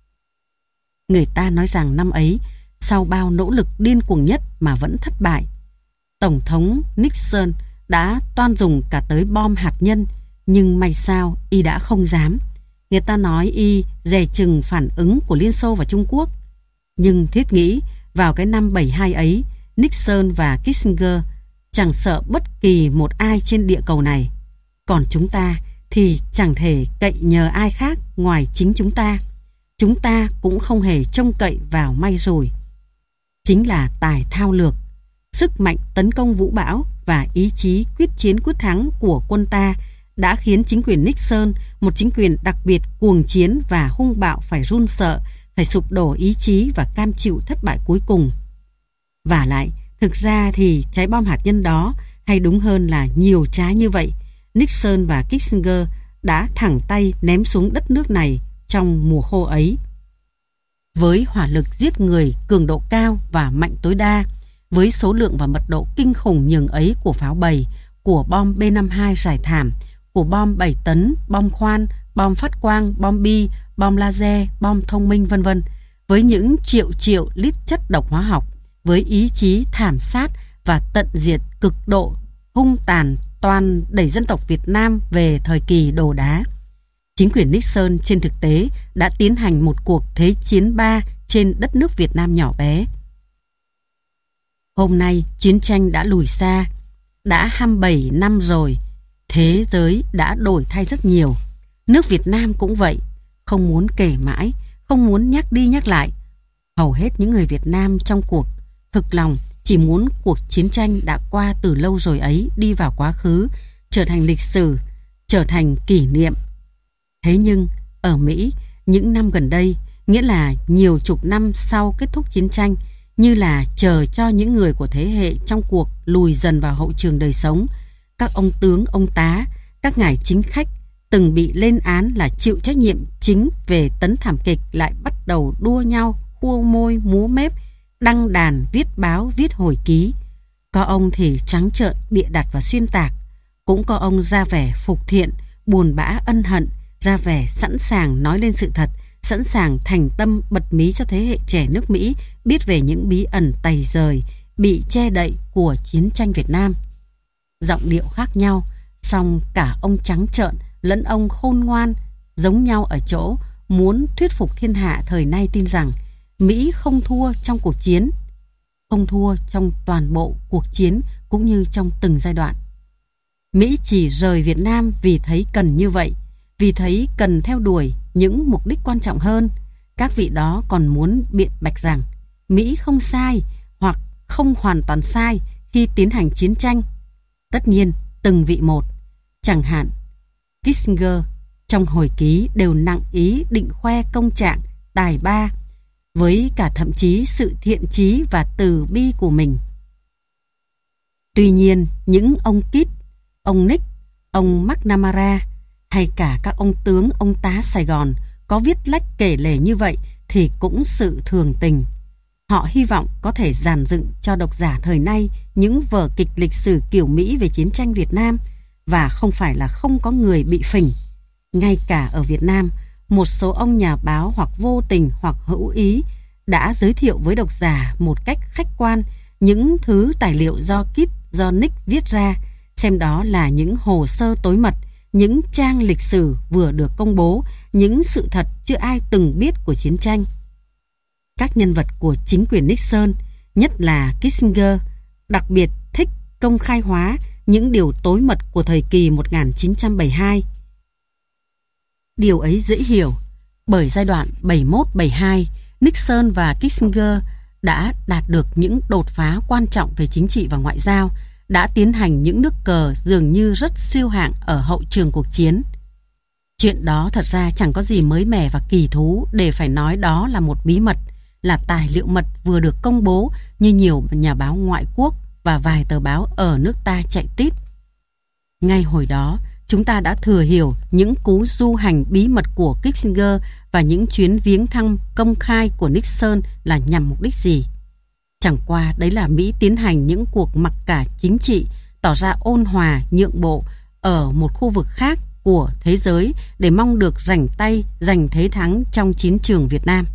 Người ta nói rằng năm ấy, sau bao nỗ lực điên cuồng nhất mà vẫn thất bại, Tổng thống Nixon đã toan dùng cả tới bom hạt nhân, nhưng may sao y đã không dám. Người ta nói y dè chừng phản ứng của Liên Xô và Trung Quốc. Nhưng thiết nghĩ vào cái năm bảy mươi hai ấy, Nixon và Kissinger chẳng sợ bất kỳ một ai trên địa cầu này. Còn chúng ta thì chẳng thể cậy nhờ ai khác ngoài chính chúng ta. Chúng ta cũng không hề trông cậy vào may rủi. Chính là tài thao lược, sức mạnh tấn công vũ bão và ý chí quyết chiến quyết thắng của quân ta đã khiến chính quyền Nixon, một chính quyền đặc biệt cuồng chiến và hung bạo, phải run sợ, phải sụp đổ ý chí và cam chịu thất bại cuối cùng. Vả lại, thực ra thì trái bom hạt nhân đó, hay đúng hơn là nhiều trái như vậy, Nixon và Kissinger đã thẳng tay ném xuống đất nước này trong mùa khô ấy. Với hỏa lực giết người cường độ cao và mạnh tối đa, với số lượng và mật độ kinh khủng nhường ấy của pháo bầy, của bom B năm mươi hai rải thảm, của bom bảy tấn, bom khoan, bom phát quang, bom bi, bom laser, bom thông minh vân vân, với những triệu triệu lít chất độc hóa học, với ý chí thảm sát và tận diệt cực độ hung tàn toàn đẩy dân tộc Việt Nam về thời kỳ đồ đá. Chính quyền Nixon trên thực tế đã tiến hành một cuộc thế chiến ba trên đất nước Việt Nam nhỏ bé. Hôm nay chiến tranh đã lùi xa, đã hai mươi bảy năm rồi, thế giới đã đổi thay rất nhiều. Nước Việt Nam cũng vậy, không muốn kể mãi, không không muốn nhắc đi nhắc lại. Hầu hết những người Việt Nam trong cuộc thực lòng chỉ muốn cuộc chiến tranh đã qua từ lâu rồi ấy đi vào quá khứ, trở thành lịch sử, trở thành kỷ niệm. Thế nhưng, ở Mỹ, những năm gần đây, nghĩa là nhiều chục năm sau kết thúc chiến tranh, như là chờ cho những người của thế hệ trong cuộc lùi dần vào hậu trường đời sống, các ông tướng, ông tá, các ngài chính khách từng bị lên án là chịu trách nhiệm chính về tấn thảm kịch lại bắt đầu đua nhau, khua môi, múa mép, đăng đàn, viết báo, viết hồi ký. Có ông thì trắng trợn, bịa đặt và xuyên tạc. Cũng có ông ra vẻ phục thiện, buồn bã ân hận, ra vẻ sẵn sàng nói lên sự thật, sẵn sàng thành tâm bật mí cho thế hệ trẻ nước Mỹ biết về những bí ẩn tày dời, bị che đậy của chiến tranh Việt Nam. Giọng điệu khác nhau, song cả ông trắng trợn lẫn ông khôn ngoan giống nhau ở chỗ muốn thuyết phục thiên hạ thời nay tin rằng Mỹ không thua trong cuộc chiến, không thua trong toàn bộ cuộc chiến cũng như trong từng giai đoạn. Mỹ chỉ rời Việt Nam vì thấy cần như vậy, vì thấy cần theo đuổi những mục đích quan trọng hơn. Các vị đó còn muốn biện bạch rằng Mỹ không sai hoặc không hoàn toàn sai khi tiến hành chiến tranh. Tất nhiên, từng vị một, chẳng hạn Kissinger trong hồi ký đều nặng ý định khoe công trạng, tài ba, với cả thậm chí sự thiện chí và từ bi của mình. Tuy nhiên, những ông Kidd, ông Nix, ông McNamara hay cả các ông tướng, ông tá Sài Gòn có viết lách kể lể như vậy thì cũng sự thường tình. Họ hy vọng có thể dàn dựng cho độc giả thời nay những vở kịch lịch sử kiểu Mỹ về chiến tranh Việt Nam, và không phải là không có người bị phỉnh. Ngay cả ở Việt Nam, một số ông nhà báo hoặc vô tình hoặc hữu ý đã giới thiệu với độc giả một cách khách quan những thứ tài liệu do Kidd, do Nix viết ra, xem đó là những hồ sơ tối mật, những trang lịch sử vừa được công bố, những sự thật chưa ai từng biết của chiến tranh. Các nhân vật của chính quyền Nixon, nhất là Kissinger, đặc biệt thích công khai hóa những điều tối mật của thời kỳ một nghìn chín trăm bảy mươi hai. Điều ấy dễ hiểu, bởi giai đoạn bảy mươi mốt bảy mươi hai, Nixon và Kissinger đã đạt được những đột phá quan trọng về chính trị và ngoại giao, đã tiến hành những nước cờ dường như rất siêu hạng ở hậu trường cuộc chiến. Chuyện đó thật ra chẳng có gì mới mẻ và kỳ thú để phải nói đó là một bí mật, là tài liệu mật vừa được công bố như nhiều nhà báo ngoại quốc và vài tờ báo ở nước ta chạy tít. Ngay hồi đó, chúng ta đã thừa hiểu những cú du hành bí mật của Kissinger và những chuyến viếng thăm công khai của Nixon là nhằm mục đích gì. Chẳng qua đấy là Mỹ tiến hành những cuộc mặc cả chính trị, tỏ ra ôn hòa, nhượng bộ ở một khu vực khác của thế giới để mong được rảnh tay, giành thế thắng trong chiến trường Việt Nam.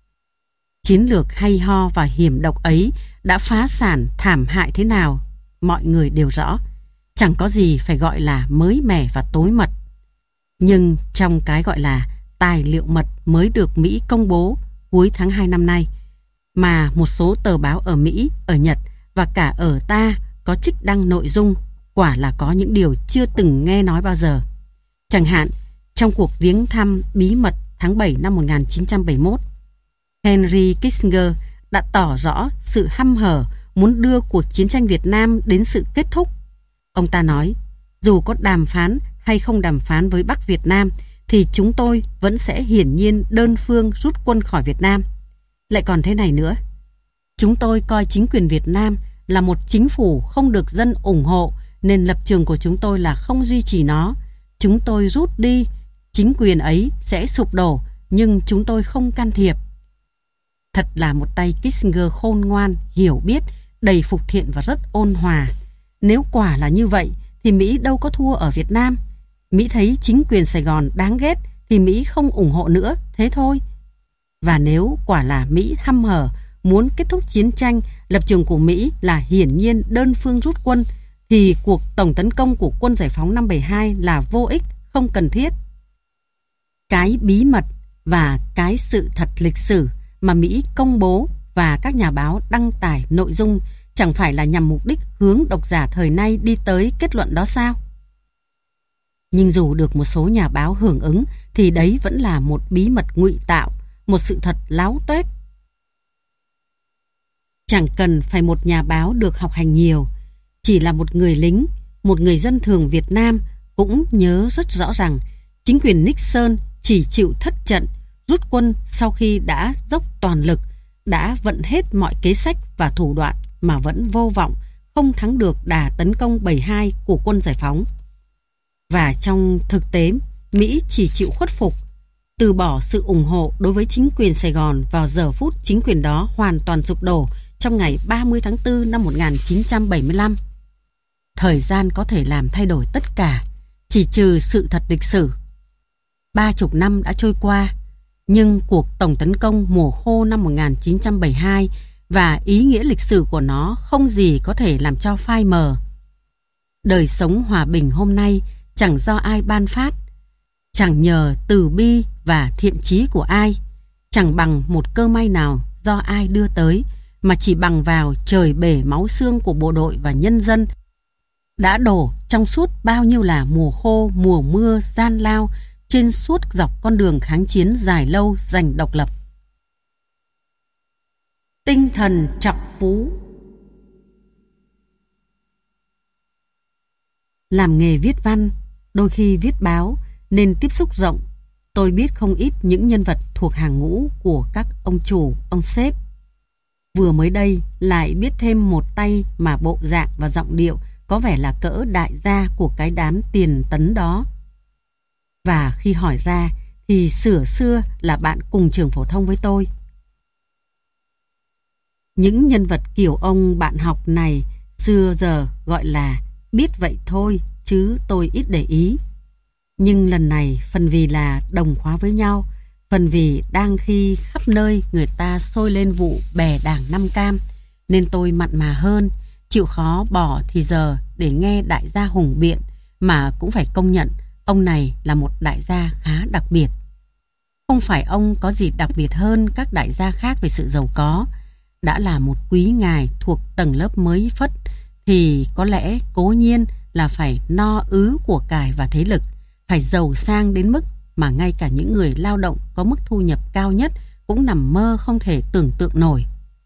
Chiến lược hay ho và hiểm độc ấy đã phá sản thảm hại thế nào, mọi người đều rõ. Chẳng có gì phải gọi là mới mẻ và tối mật. Nhưng trong cái gọi là tài liệu mật mới được Mỹ công bố cuối tháng hai năm nay, mà một số tờ báo ở Mỹ, ở Nhật và cả ở ta có trích đăng nội dung, quả là có những điều chưa từng nghe nói bao giờ. Chẳng hạn, trong cuộc viếng thăm bí mật tháng bảy năm một nghìn chín trăm bảy mươi mốt, Henry Kissinger đã tỏ rõ sự hăm hở muốn đưa cuộc chiến tranh Việt Nam đến sự kết thúc. Ông ta nói, dù có đàm phán hay không đàm phán với Bắc Việt Nam thì chúng tôi vẫn sẽ hiển nhiên đơn phương rút quân khỏi Việt Nam. Lại còn thế này nữa, chúng tôi coi chính quyền Việt Nam là một chính phủ không được dân ủng hộ, nên lập trường của chúng tôi là không duy trì nó. Chúng tôi rút đi, chính quyền ấy sẽ sụp đổ, nhưng chúng tôi không can thiệp. Thật là một tay Kissinger khôn ngoan, hiểu biết, đầy phục thiện và rất ôn hòa. Nếu quả là như vậy thì Mỹ đâu có thua ở Việt Nam. Mỹ thấy chính quyền Sài Gòn đáng ghét thì Mỹ không ủng hộ nữa, thế thôi. Và nếu quả là Mỹ hăm hở muốn kết thúc chiến tranh, lập trường của Mỹ là hiển nhiên đơn phương rút quân, thì cuộc tổng tấn công của quân giải phóng năm bảy mươi hai là vô ích, không cần thiết. Cái bí mật và cái sự thật lịch sử mà Mỹ công bố và các nhà báo đăng tải nội dung chẳng phải là nhằm mục đích hướng độc giả thời nay đi tới kết luận đó sao? Nhưng dù được một số nhà báo hưởng ứng thì đấy vẫn là một bí mật ngụy tạo, một sự thật láo toét. Chẳng cần phải một nhà báo được học hành nhiều, chỉ là một người lính, một người dân thường Việt Nam cũng nhớ rất rõ rằng chính quyền Nixon chỉ chịu thất trận, rút quân sau khi đã dốc toàn lực, đã vận hết mọi kế sách và thủ đoạn mà vẫn vô vọng, không thắng được đà tấn công bảy hai của quân giải phóng. Và trong thực tế, Mỹ chỉ chịu khuất phục, từ bỏ sự ủng hộ đối với chính quyền Sài Gòn vào giờ phút chính quyền đó hoàn toàn sụp đổ trong ngày ba mươi tháng tư năm một nghìn chín trăm bảy mươi lăm. Thời gian có thể làm thay đổi tất cả, chỉ trừ sự thật lịch sử. Ba chục năm đã trôi qua, nhưng cuộc tổng tấn công mùa khô năm một nghìn chín trăm bảy mươi hai và ý nghĩa lịch sử của nó không gì có thể làm cho phai mờ. Đời sống hòa bình hôm nay chẳng do ai ban phát, chẳng nhờ từ bi và thiện chí của ai, chẳng bằng một cơ may nào do ai đưa tới, mà chỉ bằng vào trời bể máu xương của bộ đội và nhân dân đã đổ trong suốt bao nhiêu là mùa khô, mùa mưa gian lao trên suốt dọc con đường kháng chiến dài lâu giành độc lập. Tinh thần trọng phú. Làm nghề viết văn, đôi khi viết báo, nên tiếp xúc rộng. Tôi biết không ít những nhân vật thuộc hàng ngũ của các ông chủ, ông sếp. Vừa mới đây lại biết thêm một tay mà bộ dạng và giọng điệu có vẻ là cỡ đại gia của cái đám tiền tấn đó. Và khi hỏi ra thì sửa xưa là bạn cùng trường phổ thông với tôi. Những nhân vật kiểu ông bạn học này xưa giờ gọi là biết vậy thôi, chứ tôi ít để ý. Nhưng lần này phần vì là đồng khóa với nhau, phần vì đang khi khắp nơi người ta sôi lên vụ bè đảng Năm Cam, nên tôi mặn mà hơn, chịu khó bỏ thì giờ để nghe đại gia hùng biện, mà cũng phải công nhận ông này là một đại gia khá đặc biệt. Không phải ông có gì đặc biệt hơn các đại gia khác về sự giàu có. Đã là một quý ngài thuộc tầng lớp mới phất thì có lẽ cố nhiên là phải no ứ của cải và thế lực, phải giàu sang đến mức mà ngay cả những người lao động có mức thu nhập cao nhất cũng nằm mơ không thể tưởng tượng nổi.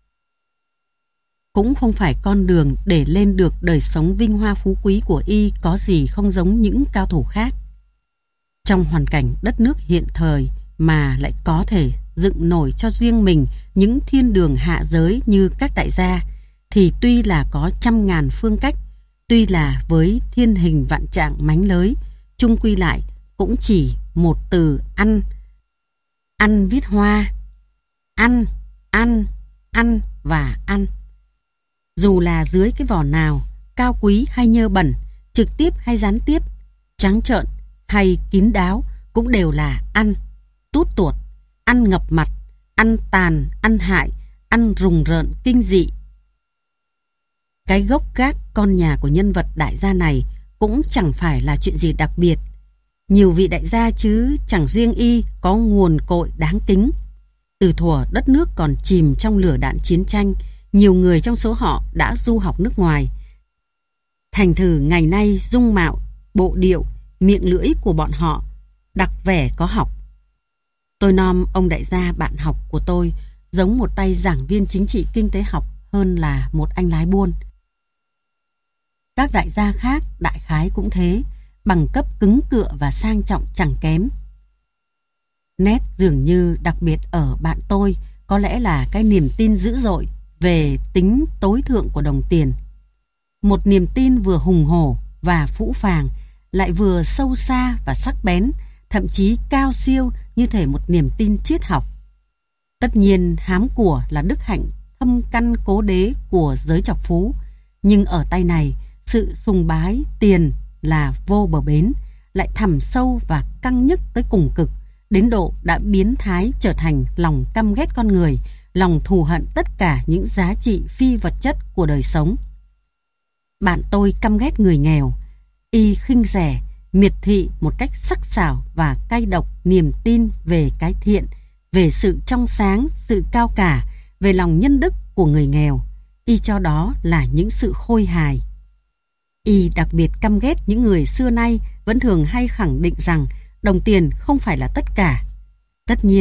Cũng không phải con đường để lên được đời sống vinh hoa phú quý của y có gì không giống những cao thủ khác. Trong hoàn cảnh đất nước hiện thời mà lại có thể dựng nổi cho riêng mình những thiên đường hạ giới như các đại gia, thì tuy là có trăm ngàn phương cách, tuy là với thiên hình vạn trạng mánh lới, chung quy lại cũng chỉ một từ ăn. Ăn viết hoa. Ăn, ăn, ăn và ăn. Dù là dưới cái vỏ nào, cao quý hay nhơ bẩn, trực tiếp hay gián tiếp, trắng trợn hay kín đáo, cũng đều là ăn, tút tuột, ăn ngập mặt, ăn tàn, ăn hại, ăn rùng rợn kinh dị. Cái gốc gác con nhà của nhân vật đại gia này cũng chẳng phải là chuyện gì đặc biệt. Nhiều vị đại gia chứ chẳng riêng y có nguồn cội đáng kính. Từ thuở đất nước còn chìm trong lửa đạn chiến tranh, nhiều người trong số họ đã du học nước ngoài. Thành thử ngày nay dung mạo, bộ điệu, miệng lưỡi của bọn họ đặc vẻ có học. Tôi nom ông đại gia bạn học của tôi giống một tay giảng viên chính trị kinh tế học hơn là một anh lái buôn. Các đại gia khác đại khái cũng thế, bằng cấp cứng cựa và sang trọng chẳng kém. Nét dường như đặc biệt ở bạn tôi có lẽ là cái niềm tin dữ dội về tính tối thượng của đồng tiền. Một niềm tin vừa hùng hổ và phũ phàng, lại vừa sâu xa và sắc bén, thậm chí cao siêu như thể một niềm tin triết học. Tất nhiên hám của là đức hạnh thâm căn cố đế của giới trọc phú, nhưng ở tay này sự sùng bái tiền là vô bờ bến, lại thẳm sâu và căng nhức tới cùng cực, đến độ đã biến thái trở thành lòng căm ghét con người, lòng thù hận tất cả những giá trị phi vật chất của đời sống. Bạn tôi căm ghét người nghèo, y khinh rẻ, miệt thị một cách sắc sảo và cay độc niềm tin về cái thiện, về sự trong sáng, sự cao cả, về lòng nhân đức của người nghèo. Y cho đó là những sự khôi hài. Y đặc biệt căm ghét những người xưa nay vẫn thường hay khẳng định rằng đồng tiền không phải là tất cả. Tất nhiên,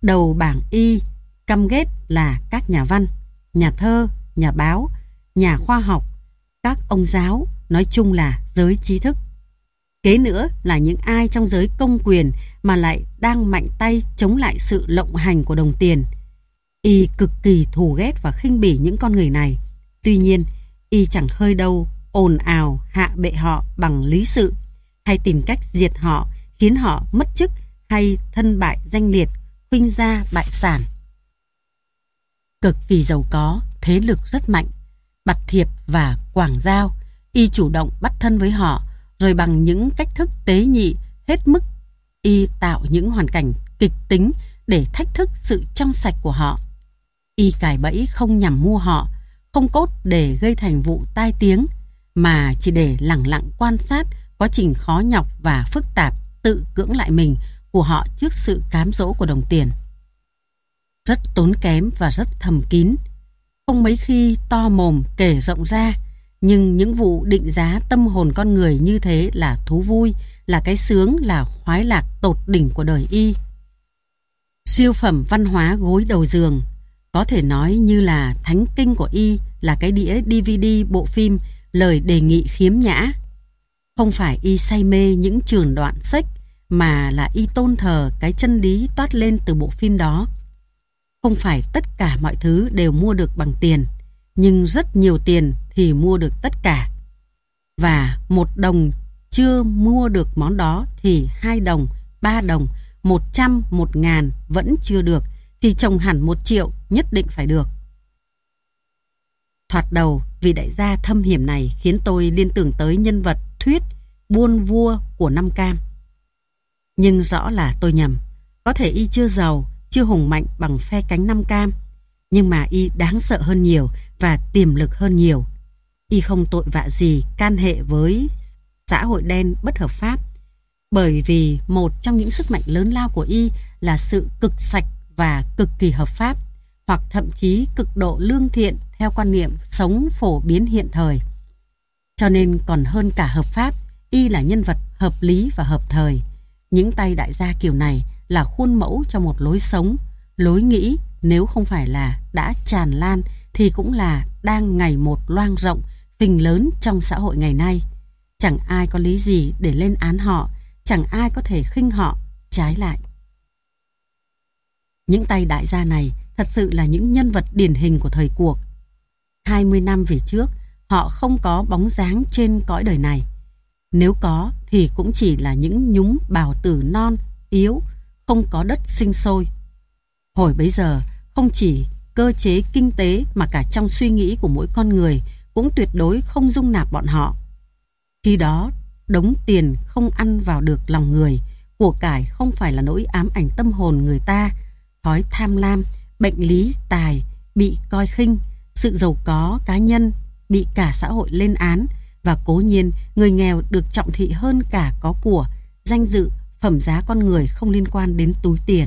Đầu bảng Y căm ghét là các nhà văn, nhà thơ, nhà báo, nhà khoa học, các ông giáo, nói chung là giới trí thức. Kế nữa là những ai trong giới công quyền mà lại đang mạnh tay chống lại sự lộng hành của đồng tiền. Y cực kỳ thù ghét và khinh bỉ những con người này. Tuy nhiên, Y chẳng hơi đâu ồn ào hạ bệ họ bằng lý sự, hay tìm cách diệt họ, khiến họ mất chức hay thân bại danh liệt, khuynh gia bại sản. Cực kỳ giàu có, thế lực rất mạnh. Bạt Thiệp và Quảng Giao, Y chủ động bắt thân với họ, rồi bằng những cách thức tế nhị hết mức, Y tạo những hoàn cảnh kịch tính để thách thức sự trong sạch của họ. Y cài bẫy không nhằm mua họ, không cốt để gây thành vụ tai tiếng, mà chỉ để lẳng lặng quan sát quá trình khó nhọc và phức tạp tự cưỡng lại mình của họ trước sự cám dỗ của đồng tiền. Rất tốn kém và rất thầm kín, không mấy khi to mồm kể rộng ra, nhưng những vụ định giá tâm hồn con người như thế là thú vui, là cái sướng, là khoái lạc tột đỉnh của đời Y. Siêu phẩm văn hóa gối đầu giường, có thể nói như là thánh kinh của Y là cái đĩa đê vê đê bộ phim Lời Đề Nghị Khiếm Nhã. Không phải Y say mê những trường đoạn sách, mà là Y tôn thờ cái chân lý toát lên từ bộ phim đó. Không phải tất cả mọi thứ đều mua được bằng tiền, nhưng rất nhiều tiền thì mua được tất cả. Và một đồng chưa mua được món đó thì hai đồng, ba đồng, một trăm, một ngàn vẫn chưa được, thì trồng hẳn một triệu nhất định phải được. Thoạt đầu, vị đại gia thâm hiểm này khiến tôi liên tưởng tới nhân vật thuyết buôn vua của Nam Cam. Nhưng rõ là tôi nhầm. Có thể Y chưa giàu, chưa hùng mạnh bằng phe cánh Nam Cam, nhưng mà Y đáng sợ hơn nhiều và tiềm lực hơn nhiều. Y không tội vạ gì can hệ với xã hội đen bất hợp pháp, bởi vì một trong những sức mạnh lớn lao của Y là sự cực sạch và cực kỳ hợp pháp, hoặc thậm chí cực độ lương thiện theo quan niệm sống phổ biến hiện thời. Cho nên còn hơn cả hợp pháp, Y là nhân vật hợp lý và hợp thời. Những tay đại gia kiểu này là khuôn mẫu cho một lối sống, lối nghĩ nếu không phải là đã tràn lan thì cũng là đang ngày một loang rộng, phình lớn trong xã hội ngày nay. Chẳng ai có lý gì để lên án họ, chẳng ai có thể khinh họ, trái lại. Những tay đại gia này thật sự là những nhân vật điển hình của thời cuộc. hai mươi năm về trước, họ không có bóng dáng trên cõi đời này. Nếu có thì cũng chỉ là những nhúng bào tử non, yếu, không có đất sinh sôi. Hồi bấy giờ, không chỉ cơ chế kinh tế mà cả trong suy nghĩ của mỗi con người cũng tuyệt đối không dung nạp bọn họ. Khi đó, đống tiền không ăn vào được lòng người, của cải không phải là nỗi ám ảnh tâm hồn người ta, thói tham lam, bệnh lý tài bị coi khinh, sự giàu có cá nhân bị cả xã hội lên án, và cố nhiên người nghèo được trọng thị hơn cả có của, danh dự, phẩm giá con người không liên quan đến túi tiền.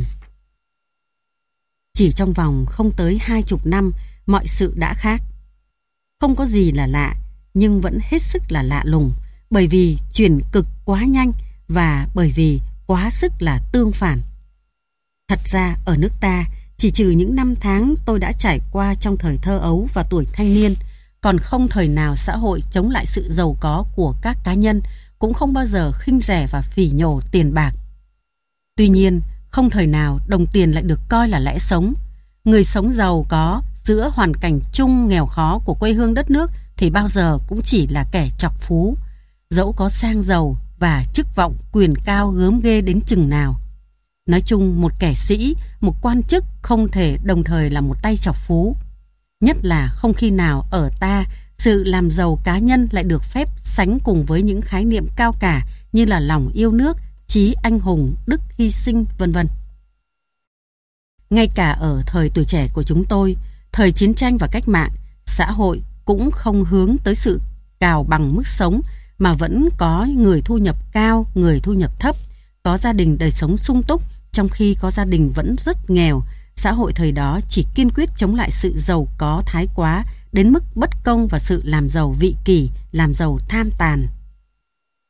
Chỉ trong vòng không tới hai chục năm, mọi sự đã khác. Không có gì là lạ, nhưng vẫn hết sức là lạ lùng, bởi vì chuyển cực quá nhanh và bởi vì quá sức là tương phản. Thật ra ở nước ta, chỉ trừ những năm tháng tôi đã trải qua trong thời thơ ấu và tuổi thanh niên, còn không thời nào xã hội chống lại sự giàu có của các cá nhân, cũng không bao giờ khinh rẻ và phỉ nhổ tiền bạc. Tuy nhiên, không thời nào đồng tiền lại được coi là lẽ sống. Người sống giàu có giữa hoàn cảnh chung nghèo khó của quê hương đất nước thì bao giờ cũng chỉ là kẻ trọc phú, dẫu có sang giàu và chức vọng quyền cao gớm ghê đến chừng nào. Nói chung, một kẻ sĩ, một quan chức không thể đồng thời là một tay trọc phú. Nhất là không khi nào ở ta sự làm giàu cá nhân lại được phép sánh cùng với những khái niệm cao cả như là lòng yêu nước, chí anh hùng, đức hy sinh, vân vân. Ngay cả ở thời tuổi trẻ của chúng tôi, thời chiến tranh và cách mạng, xã hội cũng không hướng tới sự cào bằng mức sống, mà vẫn có người thu nhập cao, người thu nhập thấp, có gia đình đời sống sung túc, trong khi có gia đình vẫn rất nghèo. Xã hội thời đó chỉ kiên quyết chống lại sự giàu có thái quá đến mức bất công và sự làm giàu vị kỷ, làm giàu tham tàn.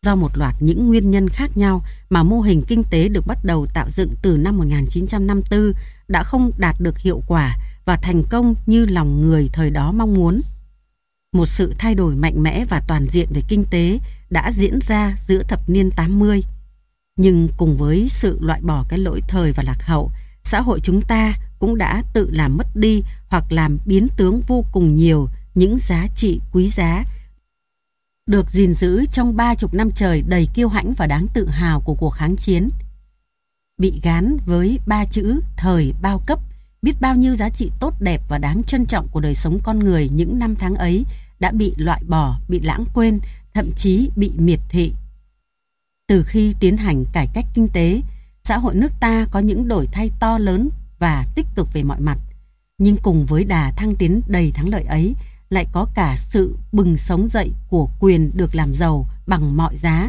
Do một loạt những nguyên nhân khác nhau mà mô hình kinh tế được bắt đầu tạo dựng từ năm một nghìn chín trăm năm mươi tư đã không đạt được hiệu quả và thành công như lòng người thời đó mong muốn. Một sự thay đổi mạnh mẽ và toàn diện về kinh tế đã diễn ra giữa thập niên tám mươi. Nhưng cùng với sự loại bỏ cái lỗi thời và lạc hậu, xã hội chúng ta cũng đã tự làm mất đi hoặc làm biến tướng vô cùng nhiều những giá trị quý giá được gìn giữ trong ba chục năm trời đầy kiêu hãnh và đáng tự hào của cuộc kháng chiến. Bị gán với ba chữ thời bao cấp, biết bao nhiêu giá trị tốt đẹp và đáng trân trọng của đời sống con người những năm tháng ấy đã bị loại bỏ, bị lãng quên, thậm chí bị miệt thị. Từ khi tiến hành cải cách kinh tế, xã hội nước ta có những đổi thay to lớn và tích cực về mọi mặt. Nhưng cùng với đà thăng tiến đầy thắng lợi ấy, lại có cả sự bừng sống dậy của quyền được làm giàu bằng mọi giá,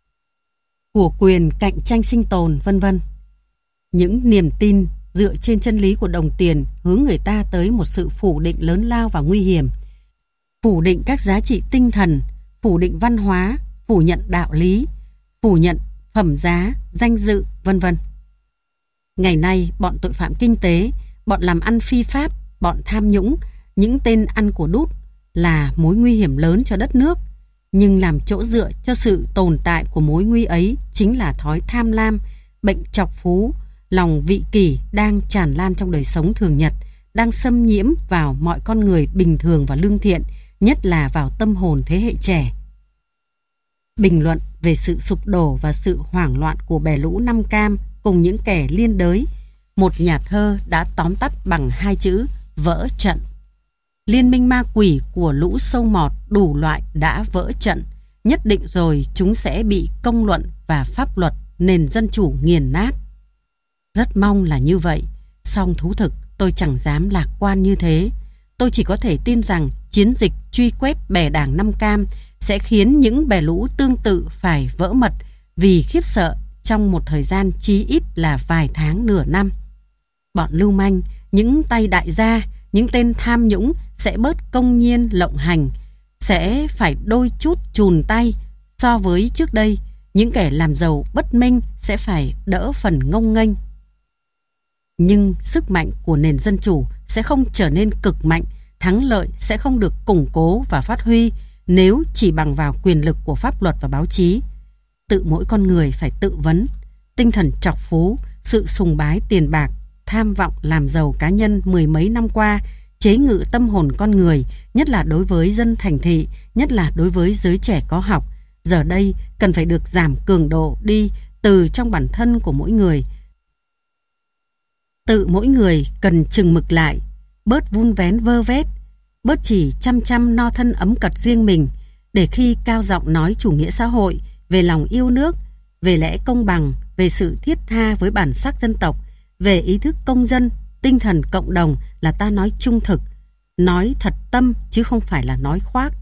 của quyền cạnh tranh sinh tồn, vân vân. Những niềm tin dựa trên chân lý của đồng tiền hướng người ta tới một sự phủ định lớn lao và nguy hiểm, phủ định các giá trị tinh thần, phủ định văn hóa, phủ nhận đạo lý, phủ nhận phẩm giá, danh dự, vân vân. Ngày nay, bọn tội phạm kinh tế, bọn làm ăn phi pháp, bọn tham nhũng, những tên ăn của đút là mối nguy hiểm lớn cho đất nước. Nhưng làm chỗ dựa cho sự tồn tại của mối nguy ấy chính là thói tham lam, bệnh trọc phú, lòng vị kỷ đang tràn lan trong đời sống thường nhật, đang xâm nhiễm vào mọi con người bình thường và lương thiện, nhất là vào tâm hồn thế hệ trẻ. Bình luận về sự sụp đổ và sự hoảng loạn của bè lũ Nam Cam cùng những kẻ liên đới, một nhà thơ đã tóm tắt bằng hai chữ vỡ trận. Liên minh ma quỷ của lũ sâu mọt đủ loại đã vỡ trận, nhất định rồi chúng sẽ bị công luận và pháp luật nền dân chủ nghiền nát. Rất mong là như vậy, song thú thực tôi chẳng dám lạc quan như thế. Tôi chỉ có thể tin rằng chiến dịch truy quét bè đảng Nam Cam sẽ khiến những bè lũ tương tự phải vỡ mật vì khiếp sợ trong một thời gian chí ít là vài tháng nửa năm. Bọn lưu manh, những tay đại gia, những tên tham nhũng sẽ bớt công nhiên lộng hành, sẽ phải đôi chút chùn tay so với trước đây. Những kẻ làm giàu bất minh sẽ phải đỡ phần ngông nghênh. Nhưng sức mạnh của nền dân chủ sẽ không trở nên cực mạnh, thắng lợi sẽ không được củng cố và phát huy nếu chỉ bằng vào quyền lực của pháp luật và báo chí. Tự mỗi con người phải tự vấn. Tinh thần trọc phú, sự sùng bái tiền bạc, tham vọng làm giàu cá nhân mười mấy năm qua chế ngự tâm hồn con người, nhất là đối với dân thành thị, nhất là đối với giới trẻ có học. Giờ đây cần phải được giảm cường độ đi từ trong bản thân của mỗi người. Tự mỗi người cần chừng mực lại, bớt vun vén vơ vét, bớt chỉ chăm chăm no thân ấm cật riêng mình, để khi cao giọng nói chủ nghĩa xã hội, về lòng yêu nước, về lẽ công bằng, về sự thiết tha với bản sắc dân tộc, về ý thức công dân, tinh thần cộng đồng là ta nói trung thực, nói thật tâm chứ không phải là nói khoác.